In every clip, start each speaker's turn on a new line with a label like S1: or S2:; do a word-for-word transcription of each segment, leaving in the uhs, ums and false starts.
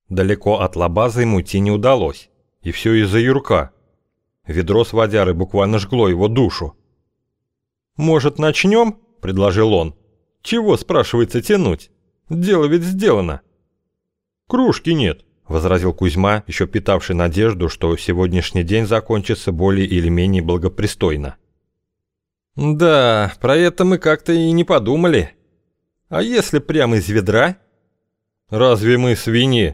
S1: Далеко от лабазы ему идти не удалось. И все из-за Юрка. Ведро с водярой буквально жгло его душу. «Может, начнем?» – предложил он. «Чего, спрашивается, тянуть? Дело ведь сделано». «Кружки нет», – возразил Кузьма, еще питавший надежду, что сегодняшний день закончится более или менее благопристойно. «Да, про это мы как-то и не подумали. А если прямо из ведра?» «Разве мы свиньи?»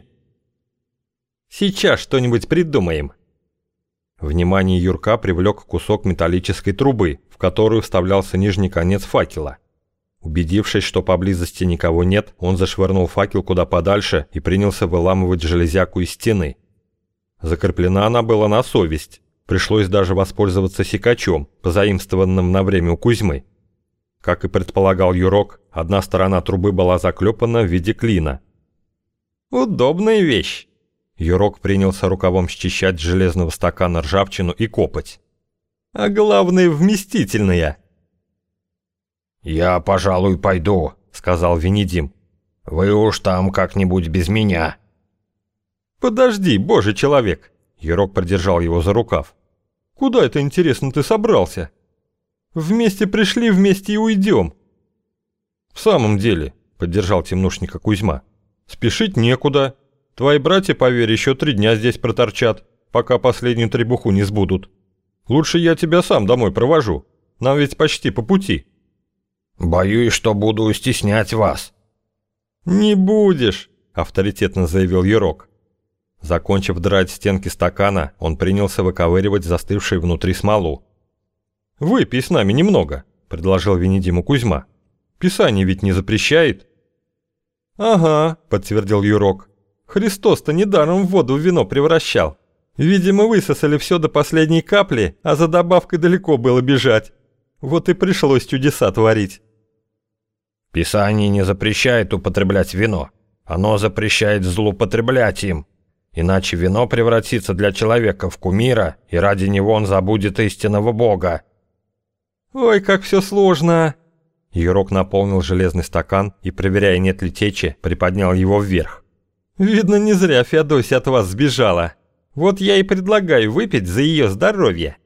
S1: «Сейчас что-нибудь придумаем». Внимание Юрка привлек кусок металлической трубы, в которую вставлялся нижний конец факела. Убедившись, что поблизости никого нет, он зашвырнул факел куда подальше и принялся выламывать железяку из стены. Закреплена она была на совесть. Пришлось даже воспользоваться секачом, позаимствованным на время у Кузьмы. Как и предполагал Юрок, одна сторона трубы была заклепана в виде клина. «Удобная вещь!» Юрок принялся рукавом счищать с железного стакана ржавчину и копоть. «А главное, вместительная!»
S2: «Я, пожалуй, пойду», — сказал Венедим. «Вы уж там как-нибудь без меня».
S1: «Подожди, божий человек!» Юрок придержал его за рукав. «Куда это, интересно, ты собрался? Вместе пришли, вместе и уйдем». «В самом деле», — поддержал темнушника Кузьма, — «спешить некуда. Твои братья, поверь, еще три дня здесь проторчат, пока последнюю требуху не сбудут. Лучше я тебя сам домой провожу. Нам ведь почти по пути».
S2: «Боюсь, что буду стеснять вас».
S1: «Не будешь», — авторитетно заявил Юрок. Закончив драть стенки стакана, он принялся выковыривать застывшую внутри смолу. «Выпей с нами немного», — предложил Венедиму Кузьма. «Писание ведь не запрещает». «Ага», — подтвердил Юрок. «Христос-то недаром в воду в вино превращал. Видимо, высосали все до последней капли, а за добавкой далеко было бежать. Вот и пришлось чудеса творить».
S2: «Писание не запрещает употреблять вино. Оно запрещает злоупотреблять им. Иначе вино превратится для человека в кумира, и ради него он забудет истинного Бога».
S1: «Ой, как все сложно!» Юрок наполнил железный стакан и, проверяя, нет ли течи, приподнял его вверх. «Видно, не зря Феодосия от вас сбежала. Вот я и предлагаю выпить за ее здоровье».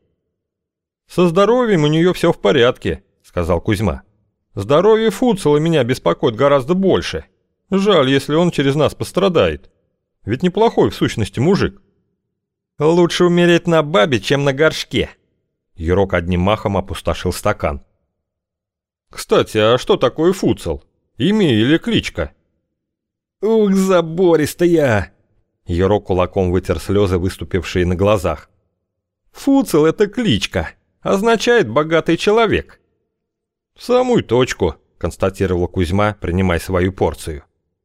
S1: «Со здоровьем у нее все в порядке», — сказал Кузьма. «Здоровье Фуцела меня беспокоит гораздо больше. Жаль, если он через нас пострадает. Ведь неплохой в сущности мужик». «Лучше умереть на бабе, чем на горшке». Юрок одним махом опустошил стакан. «Кстати, а что такое Фуцел? Имя или кличка?» «Ух, забористая!» Юрок кулаком вытер слезы, выступившие на глазах. «Фуцел — это кличка. Означает «богатый человек». «В самую точку», — констатировал Кузьма, принимая свою порцию.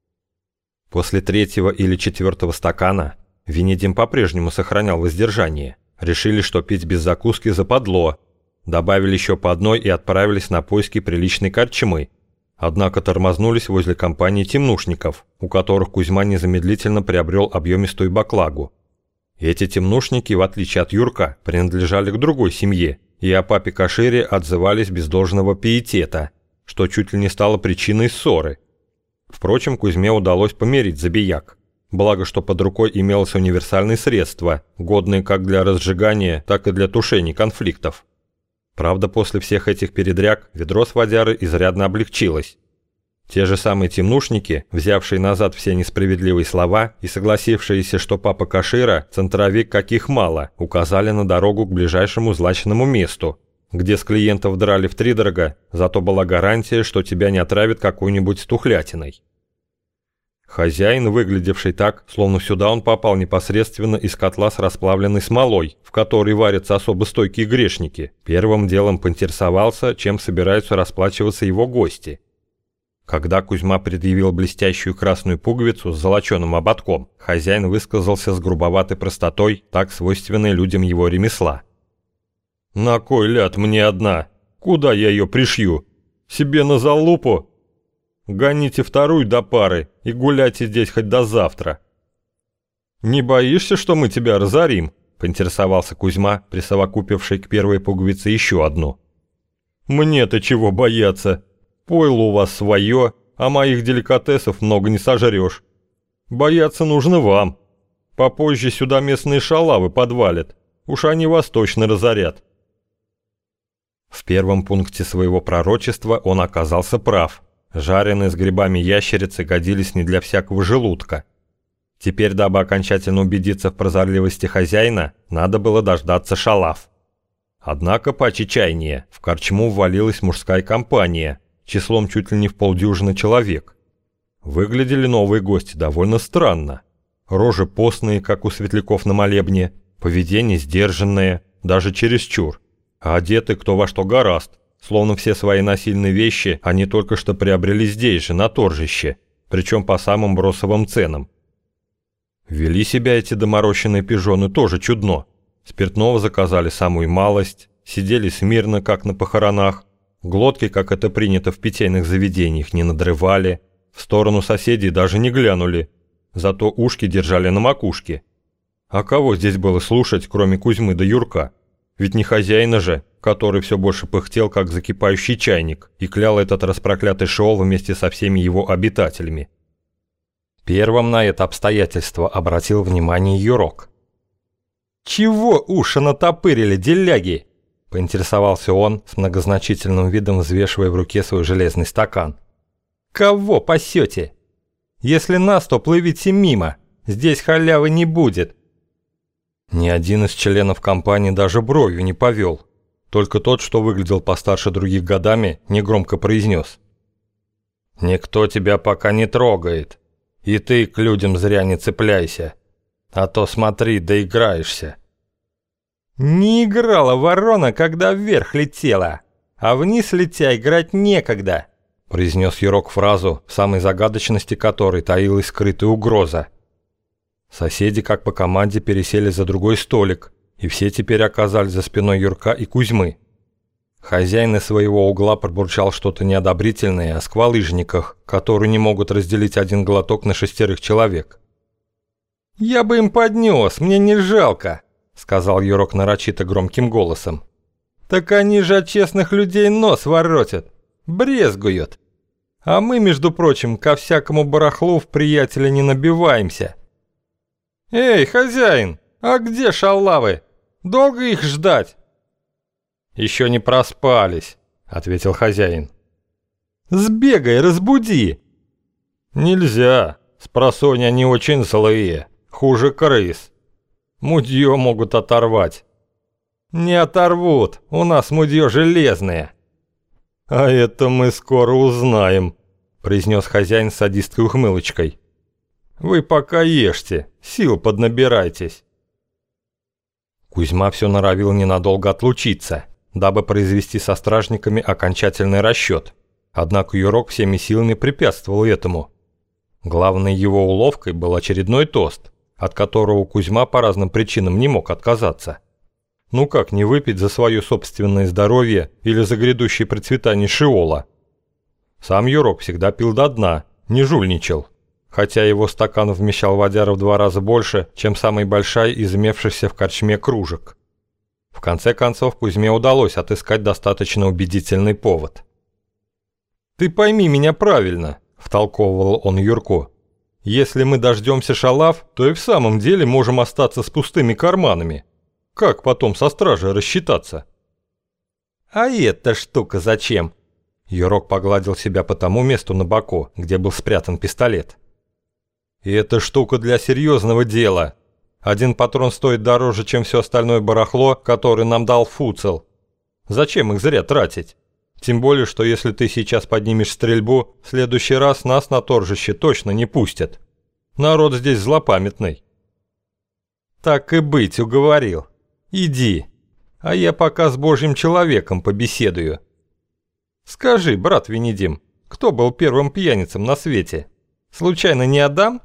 S1: После третьего или четвертого стакана Венедим по-прежнему сохранял воздержание. Решили, что пить без закуски западло. Добавили еще по одной и отправились на поиски приличной корчмы. Однако тормознулись возле компании темнушников, у которых Кузьма незамедлительно приобрел объемистую баклагу. Эти темнушники, в отличие от Юрка, принадлежали к другой семье, и о папе Кашире отзывались без должного пиетета, что чуть ли не стало причиной ссоры. Впрочем, Кузьме удалось помирить забияк. Благо, что под рукой имелось универсальное средство, годное как для разжигания, так и для тушения конфликтов. Правда, после всех этих передряг ведро с водярой изрядно облегчилось. Те же самые темнушники, взявшие назад все несправедливые слова и согласившиеся, что папа Кашира – центровик каких мало, указали на дорогу к ближайшему злачному месту, где с клиентов драли втридорога, зато была гарантия, что тебя не отравят какой-нибудь тухлятиной. Хозяин, выглядевший так, словно сюда он попал непосредственно из котла с расплавленной смолой, в которой варятся особо стойкие грешники, первым делом поинтересовался, чем собираются расплачиваться его гости. Когда Кузьма предъявил блестящую красную пуговицу с золоченым ободком, хозяин высказался с грубоватой простотой, так свойственной людям его ремесла. «На кой ляд мне одна? Куда я ее пришью? Себе на залупу? Гоните вторую до пары и гуляйте здесь хоть до завтра». «Не боишься, что мы тебя разорим?» – поинтересовался Кузьма, присовокупивший к первой пуговице еще одну. «Мне-то чего бояться? Пойло у вас свое, а моих деликатесов много не сожрешь. Бояться нужно вам. Попозже сюда местные шалавы подвалят. Уж они вас точно разорят». В первом пункте своего пророчества он оказался прав. Жареные с грибами ящерицы годились не для всякого желудка. Теперь, дабы окончательно убедиться в прозорливости хозяина, надо было дождаться шалав. Однако, паче чаяния, в корчму ввалилась мужская компания, числом чуть ли не в полдюжины человек. Выглядели новые гости довольно странно. Рожи постные, как у светляков на молебне, поведение сдержанное, даже чересчур, а одеты кто во что гораст, словно все свои насильные вещи они только что приобрели здесь же, на торжище, причем по самым бросовым ценам. Вели себя эти доморощенные пижоны тоже чудно. Спиртного заказали самую малость, сидели смирно, как на похоронах, глотки, как это принято в питейных заведениях, не надрывали, в сторону соседей даже не глянули, зато ушки держали на макушке. А кого здесь было слушать, кроме Кузьмы да Юрка? Ведь не хозяина же, который все больше пыхтел, как закипающий чайник, и клял этот распроклятый шеол вместе со всеми его обитателями. Первым на это обстоятельство обратил внимание Юрок. «Чего уши натопырили, деляги?» – поинтересовался он, с многозначительным видом взвешивая в руке свой железный стакан. «Кого пасете? Если нас, то плывите мимо, здесь халявы не будет». Ни один из членов компании даже бровью не повел, только тот, что выглядел постарше других годами, негромко произнес. «Никто тебя пока не трогает, и ты к людям зря не цепляйся. А то смотри, доиграешься». «Не играла ворона, когда вверх летела, а вниз летя играть некогда», произнес Юрок фразу, в самой загадочности которой таилась скрытая угроза. Соседи, как по команде, пересели за другой столик, и все теперь оказались за спиной Юрка и Кузьмы. Хозяин из своего угла пробурчал что-то неодобрительное о сквалыжниках, которые не могут разделить один глоток на шестерых человек. «Я бы им поднес, мне не жалко», — сказал Юрок нарочито громким голосом. «Так они же от честных людей нос воротят, брезгуют. А мы, между прочим, ко всякому барахлу в приятеля не набиваемся». «Эй, хозяин, а где шалавы? Долго их ждать?» «Еще не проспались», — ответил хозяин. «Сбегай, разбуди». «Нельзя, спросонья они очень злые, хуже крыс. Мудье могут оторвать». «Не оторвут, у нас мудье железное». «А это мы скоро узнаем», — произнес хозяин с садистской ухмылочкой. «Вы пока ешьте, сил поднабирайтесь». Кузьма все норовил ненадолго отлучиться, дабы произвести со стражниками окончательный расчет. Однако Юрок всеми силами препятствовал этому. Главной его уловкой был очередной тост, от которого Кузьма по разным причинам не мог отказаться. Ну как не выпить за свое собственное здоровье или за грядущее процветание шеола? Сам Юрок всегда пил до дна, не жульничал, хотя его стакан вмещал водяра в два раза больше, чем самый большой из имевшихся в корчме кружек. В конце концов Кузьме удалось отыскать достаточно убедительный повод. «Ты пойми меня правильно», – втолковывал он Юрку. «Если мы дождемся шалав, то и в самом деле можем остаться с пустыми карманами. Как потом со стражей рассчитаться?» «А эта штука зачем?» Юрок погладил себя по тому месту на боку, где был спрятан пистолет. «Эта штука для серьезного дела. Один патрон стоит дороже, чем все остальное барахло, которое нам дал Фуцел. Зачем их зря тратить? Тем более, что если ты сейчас поднимешь стрельбу, в следующий раз нас на торжище точно не пустят. Народ здесь злопамятный». «Так и быть, уговорил. Иди, а я пока с Божьим человеком побеседую. Скажи, брат Венедим, кто был первым пьяницем на свете? Случайно не Адам?»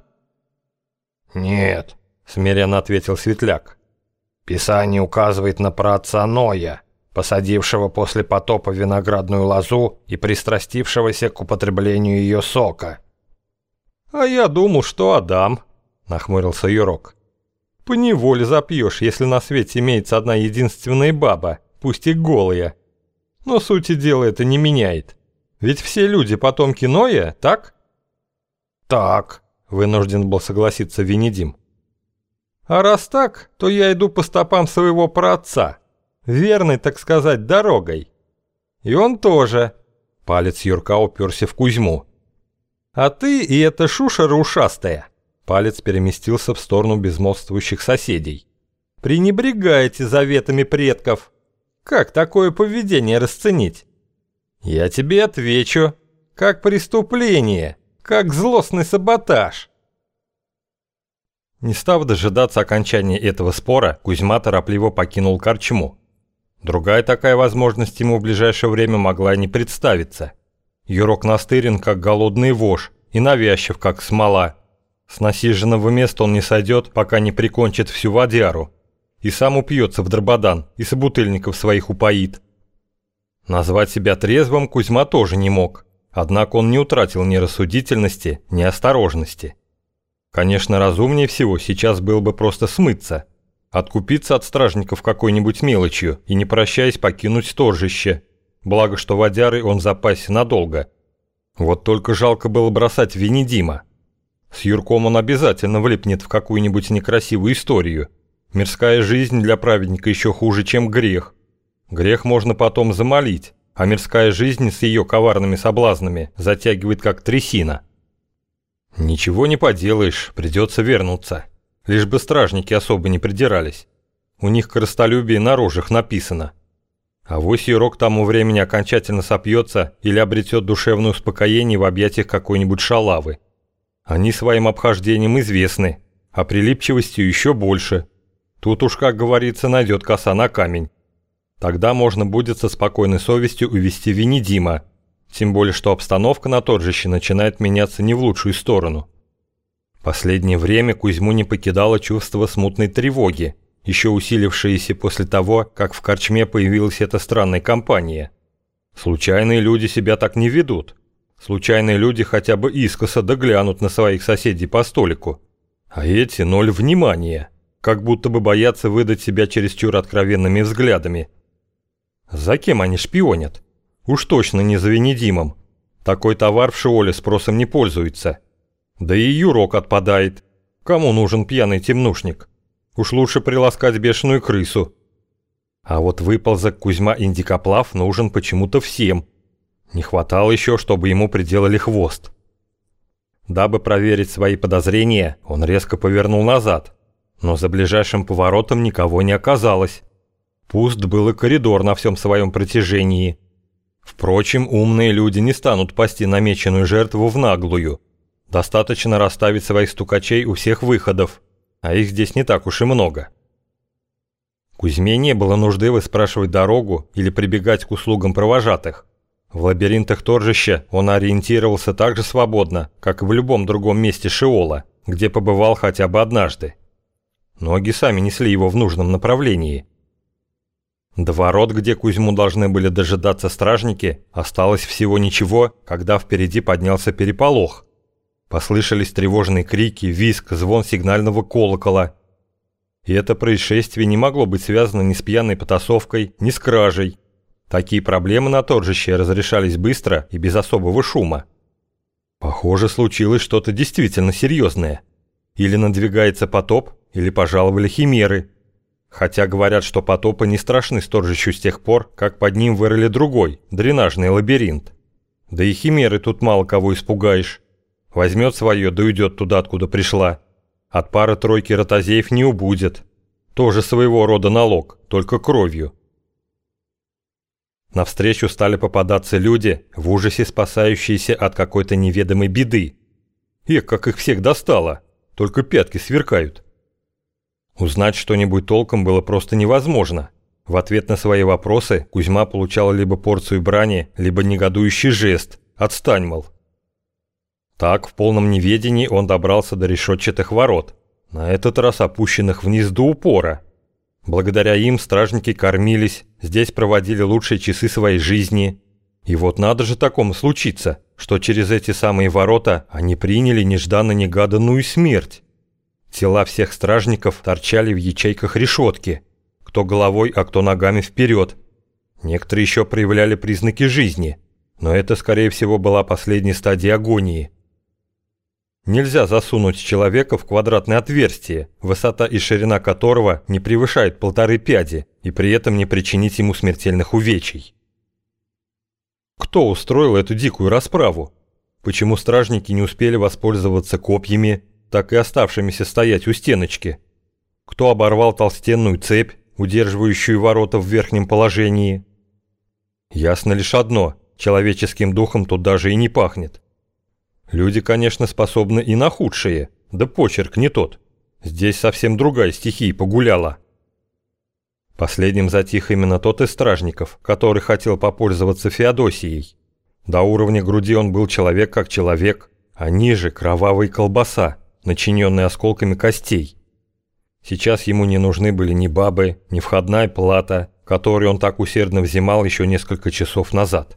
S2: «Нет», —
S1: смиренно ответил Светляк.
S2: «Писание указывает на праотца Ноя, посадившего после потопа виноградную лозу и пристрастившегося к употреблению ее сока».
S1: «А я думал, что Адам», — нахмурился Юрок. «Поневоле запьешь, если на свете имеется одна единственная баба, пусть и голая. Но сути дела это не меняет. Ведь все люди потомки Ноя, так?»
S2: «Так»,
S1: вынужден был согласиться Венедим. А раз так, то я иду по стопам своего праотца, верной, так сказать, дорогой. И он тоже. Палец Юрка уперся в Кузьму. А ты и эта шушера ушастая. Палец переместился в сторону безмолвствующих соседей. Пренебрегаете заветами предков. Как такое поведение расценить? Я тебе отвечу. Как преступление, как злостный саботаж. Не став дожидаться окончания этого спора, Кузьма торопливо покинул корчму. Другая такая возможность ему в ближайшее время могла и не представиться. Юрок настырен, как голодный вож, и навязчив, как смола. С насиженного места он не сойдет, пока не прикончит всю водяру. И сам упьется в дрободан, и собутыльников своих упоит. Назвать себя трезвым Кузьма тоже не мог, однако он не утратил ни рассудительности, ни осторожности. Конечно, разумнее всего сейчас было бы просто смыться, откупиться от стражников какой-нибудь мелочью и, не прощаясь, покинуть торжище. Благо, что водярой он в запасе надолго. Вот только жалко было бросать Венедима. С Юрком он обязательно влипнет в какую-нибудь некрасивую историю. Мирская жизнь для праведника еще хуже, чем грех. Грех можно потом замолить, а мирская жизнь с ее коварными соблазнами затягивает как трясина. Ничего не поделаешь, придется вернуться. Лишь бы стражники особо не придирались. У них корыстолюбие на рожах написано. Авось Юрок к тому времени окончательно сопьется или обретет душевное успокоение в объятиях какой-нибудь шалавы. Они своим обхождением известны, а прилипчивостью еще больше. Тут уж, как говорится, найдет коса на камень. Тогда можно будет со спокойной совестью увести Венедима. Тем более, что обстановка на торжище начинает меняться не в лучшую сторону. Последнее время Кузьму не покидало чувство смутной тревоги, еще усилившееся после того, как в корчме появилась эта странная компания. Случайные люди себя так не ведут. Случайные люди хотя бы искоса доглянут на своих соседей по столику. А эти ноль внимания, как будто бы боятся выдать себя чересчур откровенными взглядами. За кем они шпионят? Уж точно не за Венедимом. Такой товар в Шиоле спросом не пользуется. Да и Юрок отпадает. Кому нужен пьяный темнушник? Уж лучше приласкать бешеную крысу. А вот выползок Кузьма Индикоплав нужен почему-то всем. Не хватало еще, чтобы ему приделали хвост. Дабы проверить свои подозрения, он резко повернул назад. Но за ближайшим поворотом никого не оказалось. Пуст был и коридор на всем своем протяжении. Впрочем, умные люди не станут пасти намеченную жертву в наглую. Достаточно расставить своих стукачей у всех выходов, а их здесь не так уж и много. Кузьме не было нужды выспрашивать дорогу или прибегать к услугам провожатых. В лабиринтах торжища он ориентировался так же свободно, как и в любом другом месте Шиола, где побывал хотя бы однажды. Ноги сами несли его в нужном направлении. До ворот, где Кузьму должны были дожидаться стражники, осталось всего ничего, когда впереди поднялся переполох. Послышались тревожные крики, визг, звон сигнального колокола. И это происшествие не могло быть связано ни с пьяной потасовкой, ни с кражей. Такие проблемы на торжище разрешались быстро и без особого шума. Похоже, случилось что-то действительно серьезное. Или надвигается потоп, или пожаловали химеры. Хотя говорят, что потопы не страшны сторжищу с тех пор, как под ним вырыли другой, дренажный лабиринт. Да и химеры тут мало кого испугаешь. Возьмет свое, да уйдет туда, откуда пришла. От пары-тройки ротозеев не убудет. Тоже своего рода налог, только кровью. Навстречу стали попадаться люди, в ужасе спасающиеся от какой-то неведомой беды. Эх, как их всех достало, только пятки сверкают. Узнать что-нибудь толком было просто невозможно. В ответ на свои вопросы Кузьма получал либо порцию брани, либо негодующий жест «отстань, мол». Так, в полном неведении он добрался до решетчатых ворот, на этот раз опущенных вниз до упора. Благодаря им стражники кормились, здесь проводили лучшие часы своей жизни. И вот надо же такому случиться, что через эти самые ворота они приняли нежданно-негаданную смерть. Тела всех стражников торчали в ячейках решетки, кто головой, а кто ногами вперед. Некоторые еще проявляли признаки жизни, но это, скорее всего, была последняя стадия агонии. Нельзя засунуть человека в квадратное отверстие, высота и ширина которого не превышает полторы пяди, и при этом не причинить ему смертельных увечий. Кто устроил эту дикую расправу? Почему стражники не успели воспользоваться копьями, так и оставшимися стоять у стеночки? Кто оборвал толстенную цепь, удерживающую ворота в верхнем положении? Ясно лишь одно – человеческим духом тут даже и не пахнет. Люди, конечно, способны и на худшее, да почерк не тот. Здесь совсем другая стихия погуляла. Последним затих именно тот из стражников, который хотел попользоваться Феодосией. До уровня груди он был человек как человек, а ниже кровавая колбаса, начиненная осколками костей. Сейчас ему не нужны были ни бабы, ни входная плата, которую он так усердно взимал еще несколько часов назад.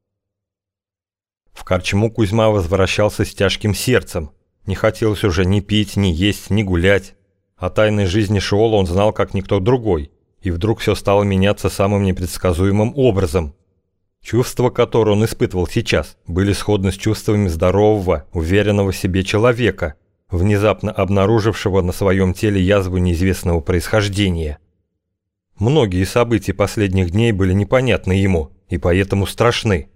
S1: В корчму Кузьма возвращался с тяжким сердцем. Не хотелось уже ни пить, ни есть, ни гулять. О тайной жизни Шиола он знал как никто другой. И вдруг все стало меняться самым непредсказуемым образом. Чувства, которые он испытывал сейчас, были сходны с чувствами здорового, уверенного в себе человека, внезапно обнаружившего на своем теле язву неизвестного происхождения. Многие события последних дней были непонятны ему и поэтому страшны.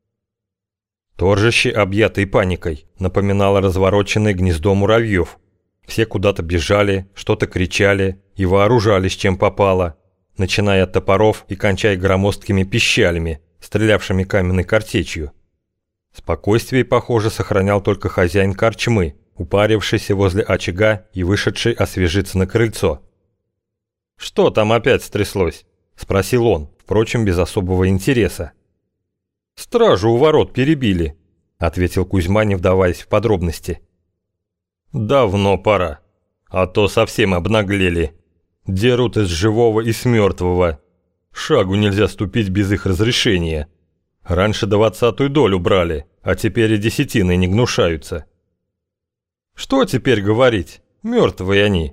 S1: Торжище, объятое паникой, напоминало развороченное гнездо муравьев. Все куда-то бежали, что-то кричали и вооружались чем попало, начиная от топоров и кончая громоздкими пищалями, стрелявшими каменной картечью. Спокойствие, похоже, сохранял только хозяин корчмы, упарившийся возле очага и вышедший освежиться на крыльцо. «Что там опять стряслось?» – спросил он, впрочем, без особого интереса. «Стражу у ворот перебили», – ответил Кузьма, не вдаваясь в подробности. «Давно пора, а то совсем обнаглели. Дерут из живого и с мертвого. Шагу нельзя ступить без их разрешения. Раньше двадцатую долю брали, а теперь и десятиной не гнушаются». «Что теперь говорить? Мертвые они».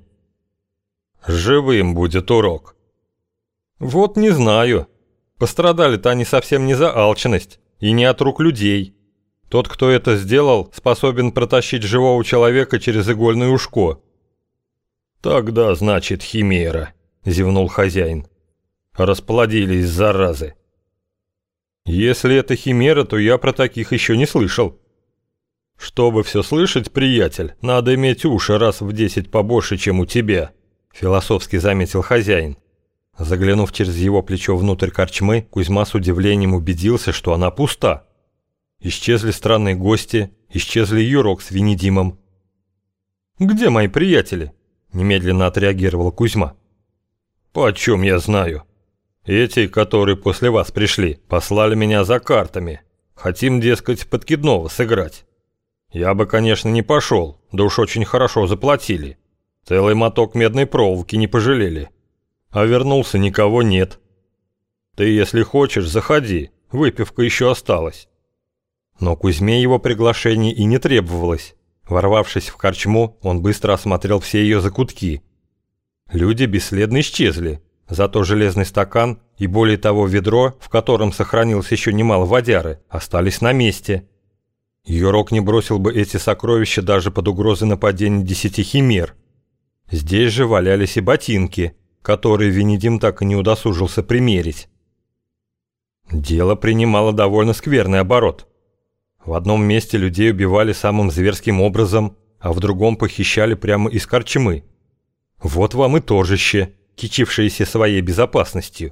S1: «Живым будет урок». «Вот не знаю. Пострадали-то они совсем не за алчность и не от рук людей. Тот, кто это сделал, способен протащить живого человека через игольное ушко». «Тогда, значит, химера», — зевнул хозяин. «Расплодились, заразы». «Если это химера, то я про таких еще не слышал». «Чтобы все слышать, приятель, надо иметь уши раз в десять побольше, чем у тебя», — философски заметил хозяин. Заглянув через его плечо внутрь корчмы, Кузьма с удивлением убедился, что она пуста. Исчезли странные гости, исчезли Юрок с Венедимом. «Где мои приятели?» – немедленно отреагировал Кузьма. «Почем я знаю? Эти, которые после вас пришли, послали меня за картами. Хотим, дескать, подкидного сыграть. Я бы, конечно, не пошел, да уж очень хорошо заплатили. Целый моток медной проволоки не пожалели. А вернулся, никого нет. Ты, если хочешь, заходи, выпивка еще осталась». Но Кузьме его приглашение и не требовалось. Ворвавшись в корчму, он быстро осмотрел все ее закутки. Люди бесследно исчезли, зато железный стакан и, более того, ведро, в котором сохранилось еще немало водяры, остались на месте. Юрок не бросил бы эти сокровища даже под угрозой нападения десяти химер. Здесь же валялись и ботинки, которые Венедим так и не удосужился примерить. Дело принимало довольно скверный оборот. В одном месте людей убивали самым зверским образом, а в другом похищали прямо из корчмы. Вот вам и торжище, кичившееся своей безопасностью.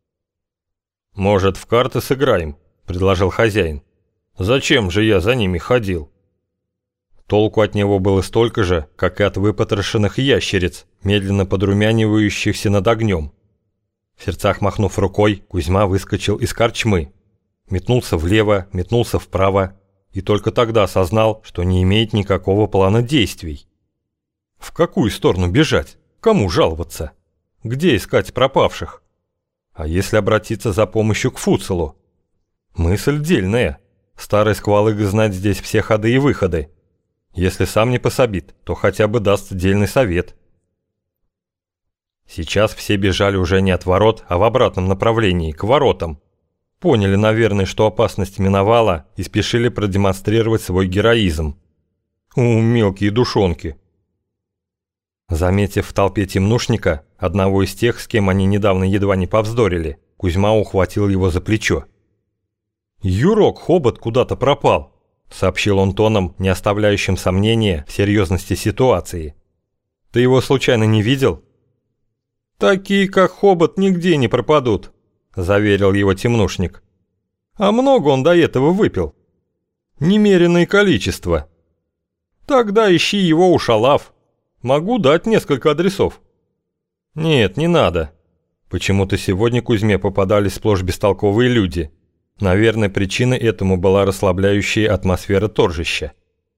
S1: «Может, в карты сыграем?» – предложил хозяин. «Зачем же я за ними ходил?» Толку от него было столько же, как и от выпотрошенных ящериц, медленно подрумянивающихся над огнем. В сердцах махнув рукой, Кузьма выскочил из корчмы. Метнулся влево, метнулся вправо, и только тогда осознал, что не имеет никакого плана действий. В какую сторону бежать? Кому жаловаться? Где искать пропавших? А если обратиться за помощью к Фуцелу? Мысль дельная. Старый сквалыга знать здесь все ходы и выходы. Если сам не пособит, то хотя бы даст дельный совет. Сейчас все бежали уже не от ворот, а в обратном направлении, к воротам. Поняли, наверное, что опасность миновала и спешили продемонстрировать свой героизм. У, мелкие душонки. Заметив в толпе темнушника, одного из тех, с кем они недавно едва не повздорили, Кузьма ухватил его за плечо. «Юрок, хобот куда-то пропал», — сообщил он тоном, не оставляющим сомнения в серьезности ситуации. «Ты его случайно не видел?» «Такие, как хобот, нигде не пропадут», — заверил его темнушник. «А много он до этого выпил?» «Немеренное количество». «Тогда ищи его у шалав. Могу дать несколько адресов». «Нет, не надо. Почему-то сегодня Кузьме попадались сплошь бестолковые люди. Наверное, причиной этому была расслабляющая атмосфера торжища.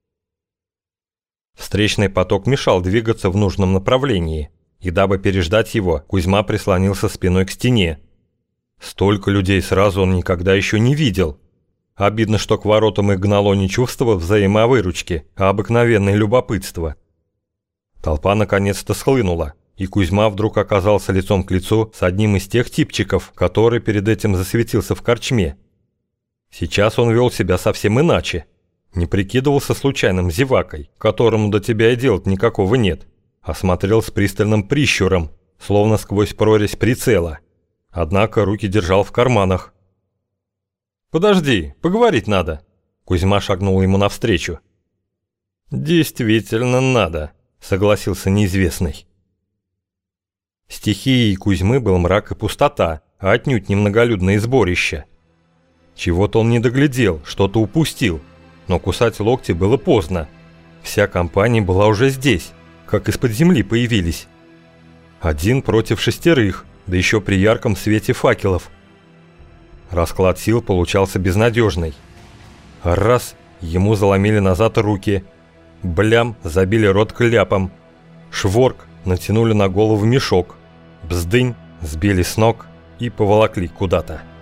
S1: Встречный поток мешал двигаться в нужном направлении, и дабы переждать его, Кузьма прислонился спиной к стене. Столько людей сразу он никогда еще не видел. Обидно, что к воротам их гнало не чувство взаимовыручки, а обыкновенное любопытство. Толпа наконец-то схлынула, и Кузьма вдруг оказался лицом к лицу с одним из тех типчиков, который перед этим засветился в корчме. Сейчас он вел себя совсем иначе. Не прикидывался случайным зевакой, которому до тебя и делать никакого нет, а смотрел с пристальным прищуром, словно сквозь прорезь прицела. Однако руки держал в карманах. «Подожди, поговорить надо», — Кузьма шагнул ему навстречу. «Действительно надо», — согласился неизвестный. Стихией Кузьмы был мрак и пустота, а отнюдь не многолюдное сборище. Чего-то он не доглядел, что-то упустил, но кусать локти было поздно. Вся компания была уже здесь, как из-под земли появились. Один против шестерых, да еще при ярком свете факелов. Расклад сил получался безнадежный. Раз, ему заломили назад руки. Блям, забили рот кляпом. Шворк, натянули на голову мешок. Бздынь, сбили с ног и поволокли куда-то.